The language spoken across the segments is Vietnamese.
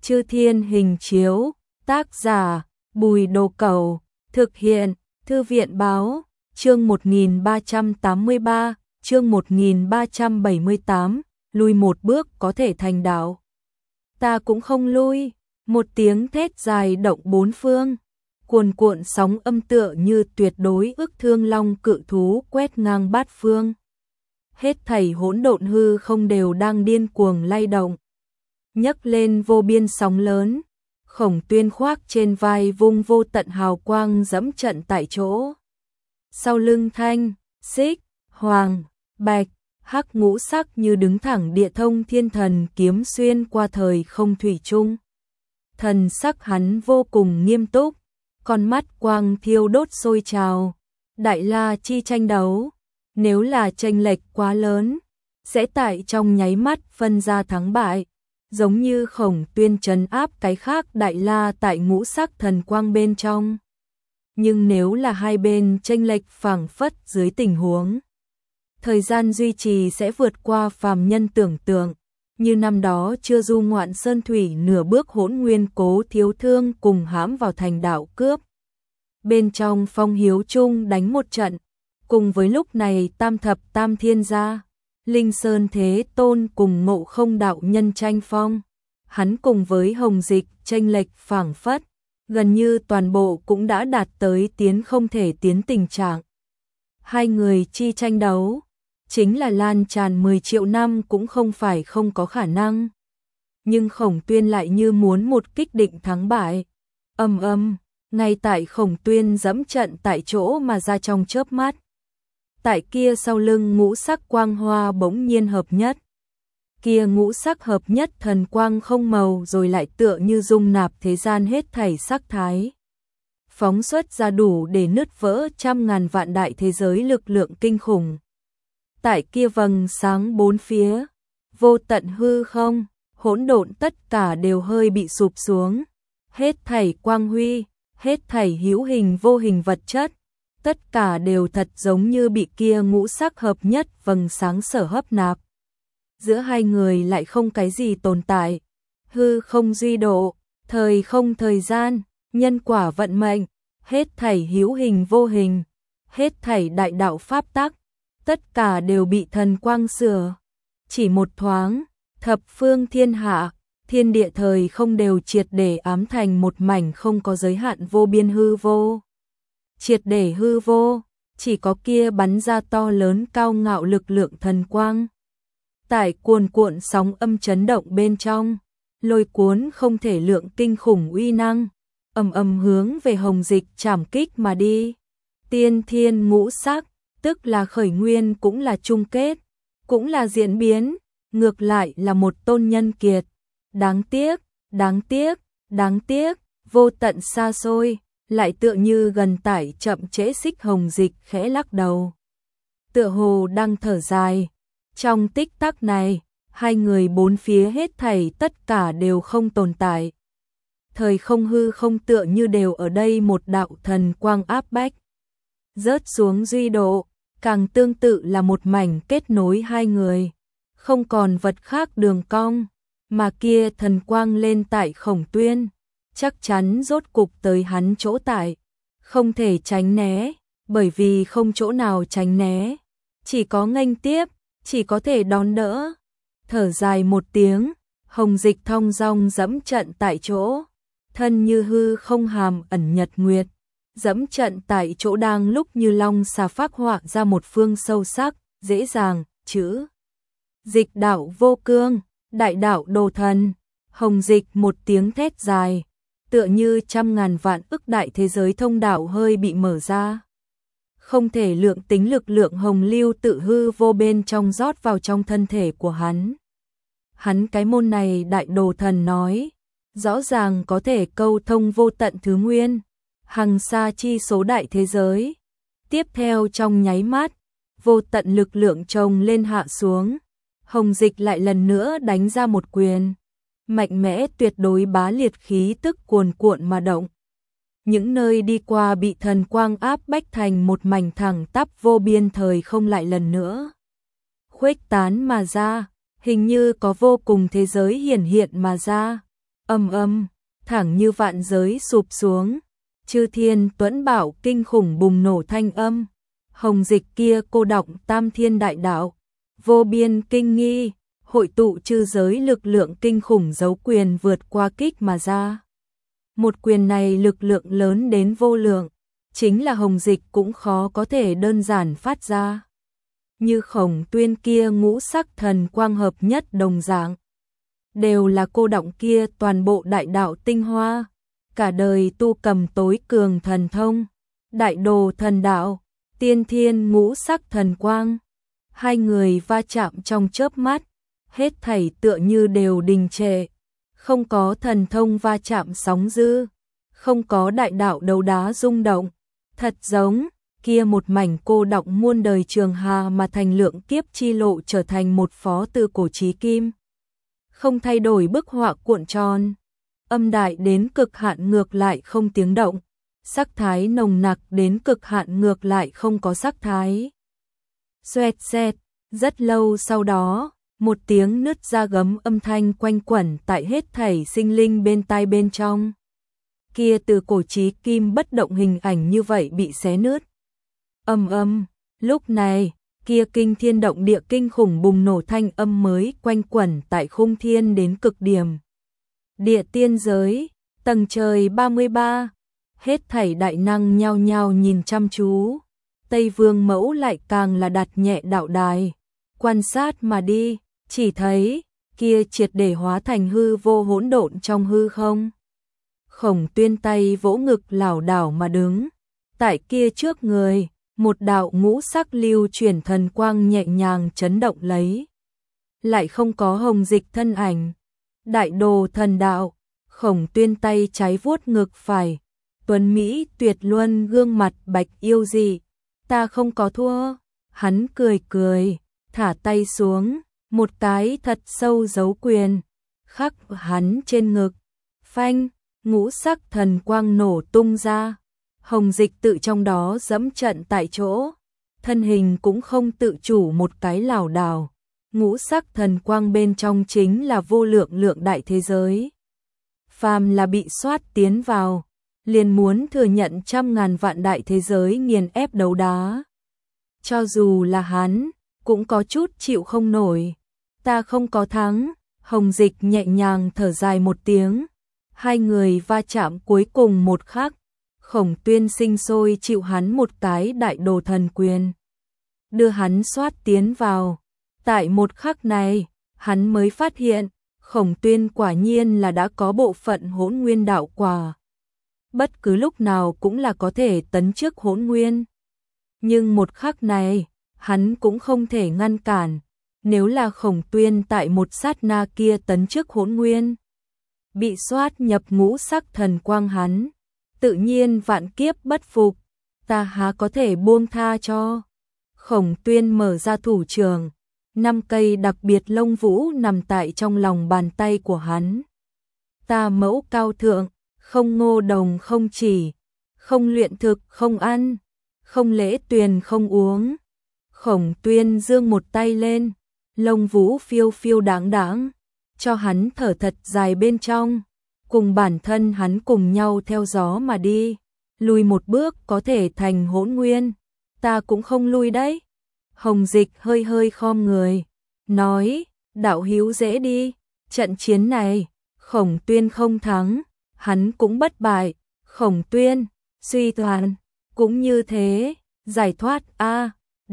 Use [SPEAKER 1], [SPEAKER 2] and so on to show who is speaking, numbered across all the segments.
[SPEAKER 1] Chư Thiên Hình Chiếu, tác giả Bùi Đồ Cẩu, thực hiện Thư viện Báo, chương 1383, chương 1378, lui một bước có thể thành đạo. Ta cũng không lui, một tiếng thét dài động bốn phương, cuồn cuộn sóng âm tựa như tuyệt đối ức thương long cự thú quét ngang bát phương. Hết thảy hỗn độn hư không đều đang điên cuồng lay động, nhấc lên vô biên sóng lớn. Khổng Tuyên khoác trên vai vung vô tận hào quang dẫm trận tại chỗ. Sau lưng thanh, xích, hoàng, bạch, hắc ngũ sắc như đứng thẳng địa thông thiên thần kiếm xuyên qua thời không thủy chung. Thần sắc hắn vô cùng nghiêm túc, con mắt quang thiêu đốt sôi trào. Đại la chi tranh đấu, nếu là chênh lệch quá lớn, sẽ tại trong nháy mắt phân ra thắng bại. Giống như Khổng Tuyên trấn áp cái khác đại la tại ngũ sắc thần quang bên trong. Nhưng nếu là hai bên chênh lệch phảng phất dưới tình huống, thời gian duy trì sẽ vượt qua phàm nhân tưởng tượng. Như năm đó chưa du ngoạn sơn thủy nửa bước Hỗn Nguyên Cố Thiếu Thương cùng hãm vào thành đạo cướp. Bên trong phong hiếu chung đánh một trận, cùng với lúc này tam thập tam thiên gia. Linh Sơn Thế Tôn cùng Ngộ Không đạo nhân tranh phong, hắn cùng với Hồng Dịch chênh lệch phảng phất, gần như toàn bộ cũng đã đạt tới tiến không thể tiến tình trạng. Hai người chi tranh đấu, chính là lan tràn 10 triệu năm cũng không phải không có khả năng. Nhưng Khổng Tuyên lại như muốn một kích định thắng bại. Ngay tại Khổng Tuyên dẫm trận tại chỗ mà ra trong chớp mắt. Tại kia sau lưng ngũ sắc quang hoa bỗng nhiên hợp nhất. Kia ngũ sắc hợp nhất thần quang không màu rồi lại tựa như dung nạp thế gian hết thảy sắc thái. Phóng xuất ra đủ để nứt vỡ trăm ngàn vạn đại thế giới lực lượng kinh khủng. Tại kia vầng sáng bốn phía, vô tận hư không, hỗn độn tất cả đều hơi bị sụp xuống. Hết thảy quang huy, hết thảy hữu hình vô hình vật chất, tất cả đều thật giống như bị kia ngũ sắc hợp nhất vầng sáng sở hấp nạp. Giữa hai người lại không cái gì tồn tại. Hư không duy độ, thời không thời gian, nhân quả vận mệnh, hết thảy hữu hình vô hình, hết thảy đại đạo pháp tắc, tất cả đều bị thần quang sửa. Chỉ một thoáng, thập phương thiên hạ, thiên địa thời không đều triệt để ám thành một mảnh không có giới hạn vô biên hư vô. Triệt để hư vô, chỉ có kia bắn ra to lớn cao ngạo lực lượng thần quang. Tại cuồn cuộn sóng âm chấn động bên trong, lôi cuốn không thể lượng kinh khủng uy năng, hướng về Hồng Dịch trảm kích mà đi. Tiên thiên ngũ sắc, tức là khởi nguyên cũng là chung kết, cũng là diễn biến, ngược lại là một tôn nhân kiệt. Đáng tiếc, đáng tiếc, đáng tiếc, vô tận xa xôi. Lại tựa như gần tải chậm trễ xích Hồng Dịch khẽ lắc đầu. Tựa hồ đang thở dài. Trong tích tắc này, hai người bốn phía hết thảy tất cả đều không tồn tại. Thời không hư không tựa như đều ở đây một đạo thần quang áp bách. Rớt xuống duy độ, càng tương tự là một mảnh kết nối hai người. Không còn vật khác đường cong, mà kia thần quang lên tại Khổng Tuyên. Chắc chắn rốt cục tới hắn chỗ tại, không thể tránh né, bởi vì không chỗ nào tránh né, chỉ có nghênh tiếp, chỉ có thể đón đỡ. Thở dài một tiếng, Hồng Dịch thong dong dẫm trận tại chỗ, thân như hư không hàm ẩn nhật nguyệt, dẫm trận tại chỗ đang lúc như long xà phác họa ra một phương sâu sắc, dễ dàng, chữ. Dịch đạo vô cương, đại đạo đồ thần, Hồng Dịch một tiếng thét dài. Tựa như trăm ngàn vạn ức đại thế giới thông đạo hơi bị mở ra. Không thể lượng tính lực lượng hồng lưu tự hư vô bên trong rót vào trong thân thể của hắn. Hắn cái môn này đại đồ thần nói, rõ ràng có thể câu thông vô tận thứ nguyên, hằng xa chi số đại thế giới. Tiếp theo trong nháy mắt, vô tận lực lượng chồng lên hạ xuống. Hồng Dịch lại lần nữa đánh ra một quyền. Mạnh mẽ tuyệt đối bá liệt khí tức cuồn cuộn mà động. Những nơi đi qua bị thần quang áp bách thành một mảnh thẳng tắp vô biên thời không lại lần nữa khuếch tán mà ra, hình như có vô cùng thế giới hiển hiện mà ra. Ầm ầm, thẳng như vạn giới sụp xuống, chư thiên tuẫn bảo kinh khủng bùng nổ thanh âm. Hồng dịch kia cô đọng tam thiên đại đạo, vô biên kinh nghi, hội tụ chư giới lực lượng kinh khủng dấu quyền vượt qua kích mà ra. Một quyền này lực lượng lớn đến vô lượng, chính là hồng dịch cũng khó có thể đơn giản phát ra. Như Khổng Tuyên kia ngũ sắc thần quang hợp nhất đồng dạng, đều là cô đọng kia toàn bộ đại đạo tinh hoa, cả đời tu cầm tối cường thần thông, đại đồ thần đạo, tiên thiên ngũ sắc thần quang. Hai người va chạm trong chớp mắt, hết thảy tựa như đều đình trệ, không có thần thông va chạm sóng dữ, không có đại đạo đấu đá rung động, thật giống kia một mảnh cô đọng muôn đời trường hà mà thành lượng kiếp chi lộ trở thành một phó từ cổ chí kim. Không thay đổi bức họa cuộn tròn, âm đại đến cực hạn ngược lại không tiếng động, sắc thái nồng nặc đến cực hạn ngược lại không có sắc thái. Xoẹt xẹt, rất lâu sau đó, một tiếng nứt ra gấm âm thanh quanh quẩn tại hết thảy sinh linh bên tai bên trong. Kia từ cổ chí kim bất động hình ảnh như vậy bị xé nứt. Ầm ầm, lúc này, kia kinh thiên động địa kinh khủng bùng nổ thanh âm mới quanh quẩn tại khung thiên đến cực điểm. Địa tiên giới, tầng trời 33, hết thảy đại năng nhao nhao nhìn chăm chú. Tây Vương Mẫu lại càng là đặt nhẹ đạo đài, quan sát mà đi, chỉ thấy kia triệt để hóa thành hư vô hỗn độn trong hư không. Khổng Tuyên tay vỗ ngực lảo đảo mà đứng, tại kia trước người, một đạo ngũ sắc lưu chuyển thần quang nhẹ nhàng chấn động lấy. Lại không có hồng dịch thân ảnh. Đại đồ thần đạo, Khổng Tuyên tay trái vuốt ngực phải, tuấn Mỹ tuyệt luân gương mặt bạch yêu dị. Ta không có thua, hắn cười cười, thả tay xuống, một cái thật sâu dấu quyền, khắc hắn trên ngực, phanh, ngũ sắc thần quang nổ tung ra, hồng dịch tự trong đó dẫm trận tại chỗ, thân hình cũng không tự chủ một cái lảo đảo, ngũ sắc thần quang bên trong chính là vô lượng lượng đại thế giới. Phàm là bị soát tiến vào, liền muốn thừa nhận trăm ngàn vạn đại thế giới nghiền ép đấu đá. Cho dù là hắn, cũng có chút chịu không nổi. Ta không có thắng, hồng dịch nhẹ nhàng thở dài một tiếng. Hai người va chạm cuối cùng một khắc, Khổng Tuyên sinh sôi chịu hắn một cái đại đồ thần quyền. Đưa hắn soát tiến vào. Tại một khắc này, hắn mới phát hiện, Khổng Tuyên quả nhiên là đã có bộ phận hỗn nguyên đạo quả. Bất cứ lúc nào cũng là có thể tấn trước hỗn nguyên. Nhưng một khắc này, hắn cũng không thể ngăn cản. Nếu là Khổng Tuyên tại một sát na kia tấn trước hỗn nguyên, bị soát nhập ngũ sắc thần quang hắn, tự nhiên vạn kiếp bất phục, ta há có thể buông tha cho. Khổng Tuyên mở ra thủ trường, 5 cây đặc biệt lông vũ nằm tại trong lòng bàn tay của hắn. Ta mẫu cao thượng, không ngô đồng không chỉ, không luyện thực không ăn, không lễ tuyền không uống. Khổng Tuyên giương một tay lên, lông vũ phiêu phiêu đáng đáng, cho hắn thở thật dài bên trong, cùng bản thân hắn cùng nhau theo gió mà đi, lùi một bước có thể thành hỗn nguyên, ta cũng không lui đấy. Hồng dịch hơi hơi khom người, nói, đạo hữu dễ đi, trận chiến này, Khổng Tuyên không thắng, hắn cũng bất bại, Khổng Tuyên, suy toàn, cũng như thế, giải thoát a,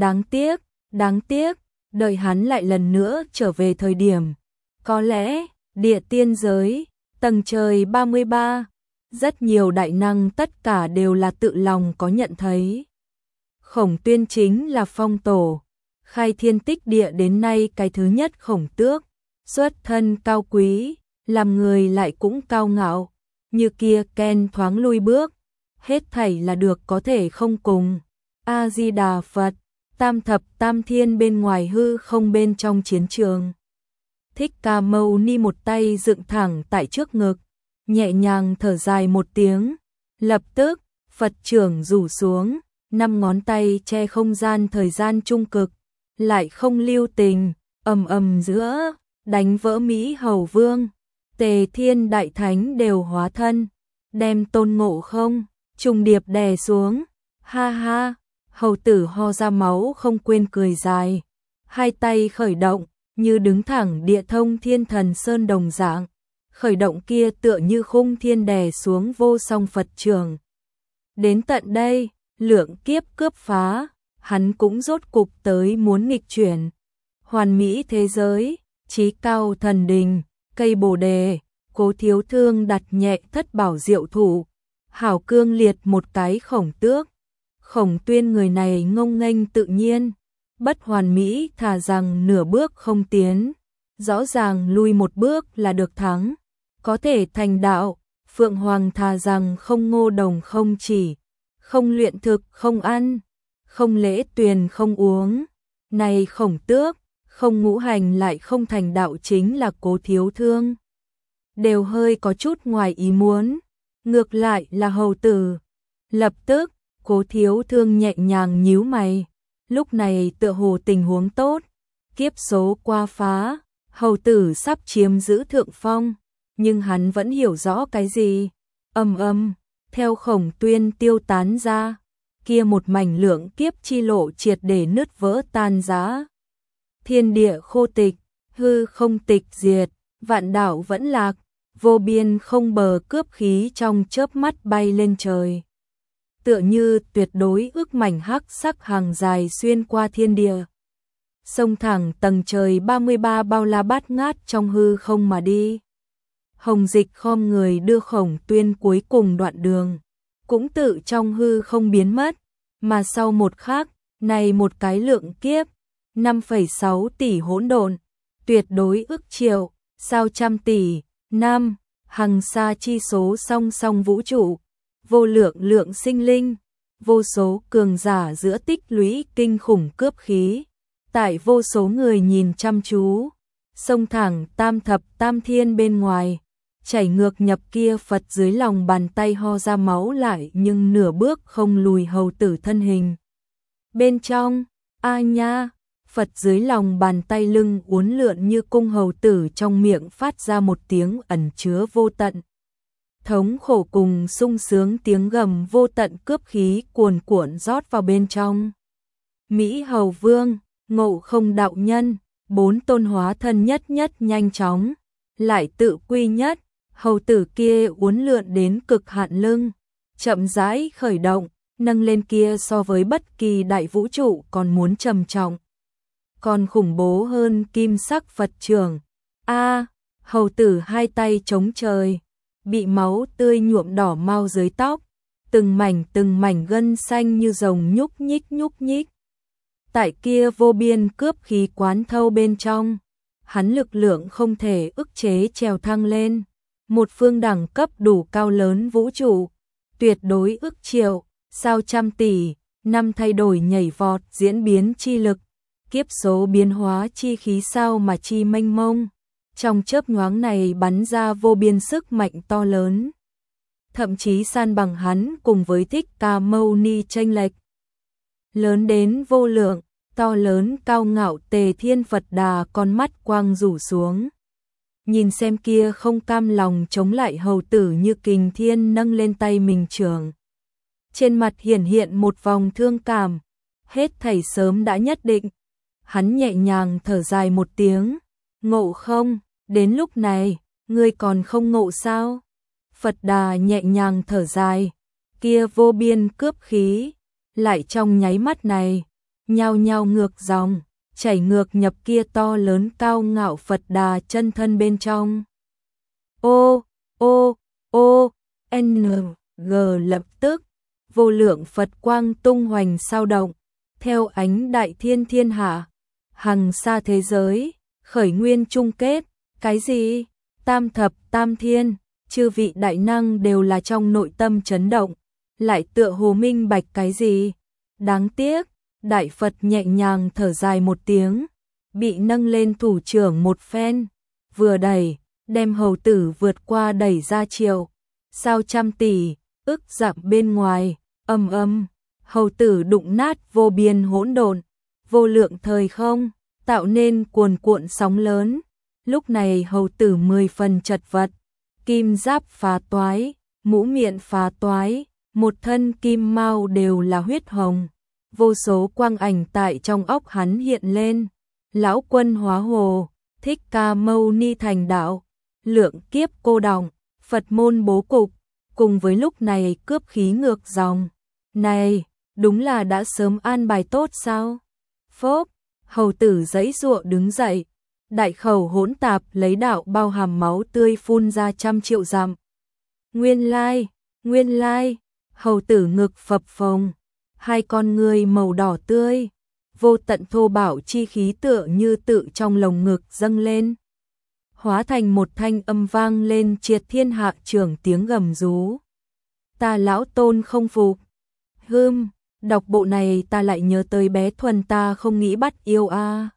[SPEAKER 1] đáng tiếc, đợi hắn lại lần nữa trở về thời điểm. Có lẽ, địa tiên giới, tầng trời 33, rất nhiều đại năng tất cả đều là tự lòng có nhận thấy. Khổng Tuyên chính là phong tổ, khai thiên tích địa đến nay cái thứ nhất khổng tước, xuất thân cao quý, làm người lại cũng cao ngạo, như kia Ken thoáng lui bước, hết thảy là được có thể không cùng. A-di-đà Phật, tam thập tam thiên bên ngoài hư không bên trong chiến trường. Thích Ca Mâu Ni một tay dựng thẳng tại trước ngực, nhẹ nhàng thở dài một tiếng, lập tức, Phật trưởng rủ xuống, 5 ngón tay che không gian thời gian trung cực, lại không lưu tình, ầm ầm giữa, đánh vỡ Mỹ Hầu Vương, Tề Thiên Đại Thánh đều hóa thân, đem Tôn Ngộ Không trùng điệp đè xuống. Ha ha, hầu tử ho ra máu không quên cười dài, hai tay khởi động, như đứng thẳng địa thông thiên thần sơn đồng dạng. Khởi động kia tựa như khung thiên đè xuống vô song Phật trường. Đến tận đây, lượng kiếp cướp phá, hắn cũng rốt cục tới muốn nghịch chuyển. Hoàn mỹ thế giới, chí cao thần đình, cây bồ đề, Cố Thiếu Thương đặt nhẹ thất bảo diệu thủ, hảo cương liệt một cái Khổng Tước. Khổng Tuyên người này ngông nghênh tự nhiên, bất hoàn mỹ thà rằng nửa bước không tiến, rõ ràng lui một bước là được thắng, có thể thành đạo. Phượng Hoàng thà rằng không ngô đồng không chỉ, không luyện thực không ăn, không lễ tuyền không uống. Này Khổng Tước, không ngũ hành lại không thành đạo chính là Cố Thiếu Thương. Đều hơi có chút ngoài ý muốn, ngược lại là hầu tử. Lập tức, Cố Thiếu Thương nhẹ nhàng nhíu mày, lúc này tựa hồ tình huống tốt, kiếp số qua phá, hầu tử sắp chiếm giữ thượng phong, nhưng hắn vẫn hiểu rõ cái gì. Theo Khổng Tuyên tiêu tán ra, kia một mảnh lượng kiếp chi lộ triệt để nứt vỡ tan rã. Thiên địa khô tịch, hư không tịch diệt, vạn đảo vẫn lạc, vô biên không bờ cướp khí trong chớp mắt bay lên trời. Tựa như tuyệt đối ước mảnh hắc sắc hàng dài xuyên qua thiên địa. Sông thẳng tầng trời 33 bao la bát ngát trong hư không mà đi. Hồng Dịch khom người đưa Khổng Tuyên cuối cùng đoạn đường, cũng tự trong hư không biến mất, mà sau một khắc, này một cái lượng kiếp, 5,6 tỷ hỗn độn, tuyệt đối ức triệu, sao trăm tỷ, năm, hằng xa chi số song song vũ trụ, vô lượng lượng sinh linh, vô số cường giả giữa tích lũy kinh khủng cướp khí, tại vô số người nhìn chăm chú, sông thẳng tam thập tam thiên bên ngoài, chảy ngược nhập kia Phật dưới lòng bàn tay ho ra máu lại nhưng nửa bước không lùi hầu tử thân hình. Bên trong, a nha, Phật dưới lòng bàn tay lưng uốn lượn như cung hầu tử trong miệng phát ra một tiếng ẩn chứa vô tận. Thống khổ cùng sung sướng tiếng gầm vô tận cướp khí cuồn cuộn rót vào bên trong. Mỹ Hầu Vương, Ngộ Không đạo nhân, bốn tôn hóa thân nhất nhanh chóng, lại tự quy nhất, hầu tử kia uốn lượn đến cực hạn lưng, chậm rãi khởi động, nâng lên kia so với bất kỳ đại vũ trụ còn muốn trầm trọng, còn khủng bố hơn kim sắc Phật trường. Hầu tử hai tay chống trời, bị máu tươi nhuộm đỏ mau dưới tóc, từng mảnh gân xanh như rồng nhúc nhích. Tại kia vô biên cướp khí quán thâu bên trong, hắn lực lượng không thể ức chế trèo thăng lên, một phương đẳng cấp đủ cao lớn vũ trụ, tuyệt đối ức triệu, sao trăm tỷ, năm thay đổi nhảy vọt diễn biến chi lực, kiếp số biến hóa chi khí sao mà chi mênh mông, trong chớp nhoáng này bắn ra vô biên sức mạnh to lớn, thậm chí san bằng hắn cùng với Thích Ca Mâu Ni chênh lệch lớn đến vô lượng. To lớn cao ngạo Tề Thiên Phật Đà con mắt quang rủ xuống, nhìn xem kia không cam lòng chống lại hầu tử như kình thiên nâng lên tay mình trường. Trên mặt hiện một vòng thương cảm, hết thảy sớm đã nhất định. Hắn nhẹ nhàng thở dài một tiếng, Ngộ Không, đến lúc này, ngươi còn không ngộ sao? Phật Đà nhẹ nhàng thở dài, kia vô biên cướp khí, lại trong nháy mắt này, nhao nhao ngược dòng, chảy ngược nhập kia to lớn cao ngạo Phật Đà chân thân bên trong. Lập tức, vô lượng Phật quang tung hoành sao động, theo ánh đại thiên thiên hạ, hằng xa thế giới, khởi nguyên chung kết, cái gì? Tam thập tam thiên, chư vị đại năng đều là trong nội tâm chấn động, lại tựa hồ minh bạch cái gì? Đáng tiếc, Đại Phật nhẹ nhàng thở dài một tiếng, bị nâng lên thủ trưởng một phen, vừa đẩy, đem hầu tử vượt qua đẩy ra triệu, sao trăm tỷ, ức dặm bên ngoài, hầu tử đụng nát vô biên hỗn độn, vô lượng thời không, tạo nên cuồn cuộn sóng lớn, Lúc này hầu tử 10 phần chật vật, kim giáp phá toái, mũ miệng phá toái, một thân kim mao đều là huyết hồng. Vô số quang ảnh tại trong óc hắn hiện lên. Lão quân hóa hồ, Thích Ca Mâu Ni thành đạo, lượng kiếp cô đọng, Phật môn bố cục, cùng với lúc này cướp khí ngược dòng. Này, đúng là đã sớm an bài tốt sao? Phốp, hầu tử giãy giụa đứng dậy, đại khẩu hỗn tạp lấy đạo bao hàm máu tươi phun ra trăm triệu dặm. Nguyên lai, hầu tử ngực phập phồng, hai con ngươi màu đỏ tươi, vô tận thô bạo chi khí tựa như tự trong lồng ngực dâng lên, hóa thành một thanh âm vang lên triệt thiên hạ trưởng tiếng gầm rú. Ta lão tôn không phục. Đọc bộ này ta lại nhớ tới bé Thuần ta không nghĩ bắt yêu a.